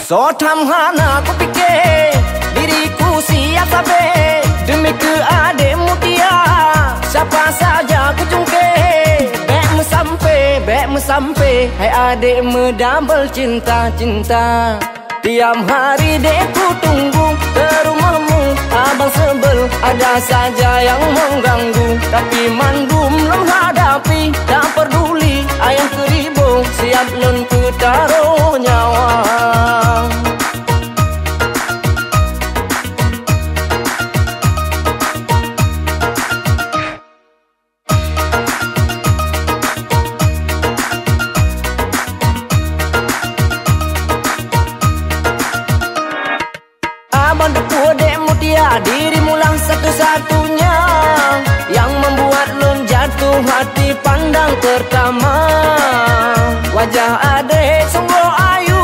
So tamhana ku fikir diriku siap sabar demi ke adik mutia. Siapa saja ku jungkir bek me sampai hai adik me double cinta. Tiap hari dek ku tunggu ke rumahmu abang sebel ada saja yang mengganggu. Tapi mandum lem hadapi tak peduli ayah keribu siap lun ku taruh nyawa. Abang depu dek mutia dirimu lah satu-satunya yang membuat lun jatuh hati pandang pertama. Wajah adik sungguh ayu,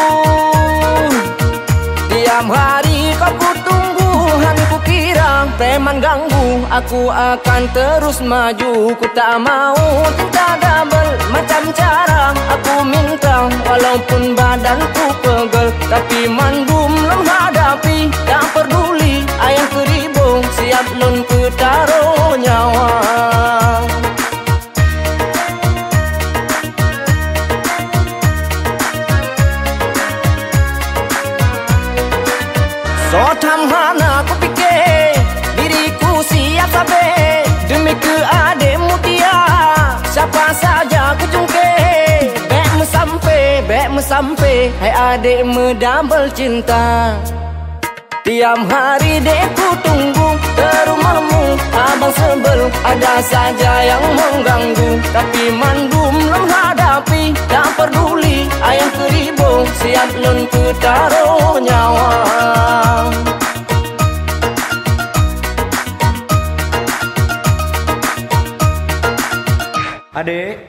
tiap hari kau ku tunggu. Han ku kira preman ganggu, aku akan terus maju. Ku tak mau cinta double macam cara aku minta. Walaupun badanku pegel tapi mandum lem hadapi tak peduli ayah keribu siap lun ku taruh nyawa. So tamhana ku fikir diriku siap sabar demi ke adik mutia. Siapa saja ku jungkir bek me sampai hai adik me double cinta. Tiap hari dek ku tunggu ke rumahmu abang sebel ada saja yang mengganggu. Tapi mandum lem hadapi tak peduli ayah keribu siap lun ku taruh nyawa. Adik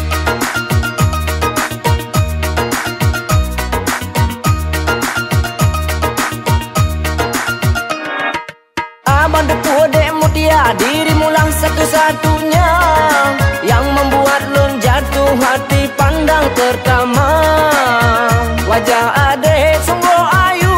abang depu dek mutia dirimu lah satu-satunya yang membuat lun jatuh hati pandang pertama. Wajah adik sungguh ayu,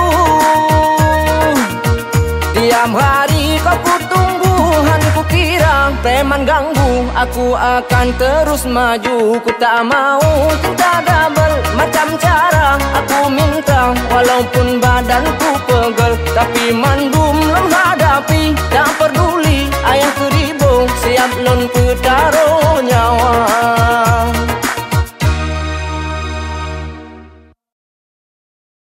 tiap hari kau ku tunggu. Han ku kira preman ganggu, aku akan terus maju. Ku tak mau cinta double macam cara aku minta. Walaupun badanku pegel tapi mandum lem hadapi tak peduli ayah keribu siap lun ku taruh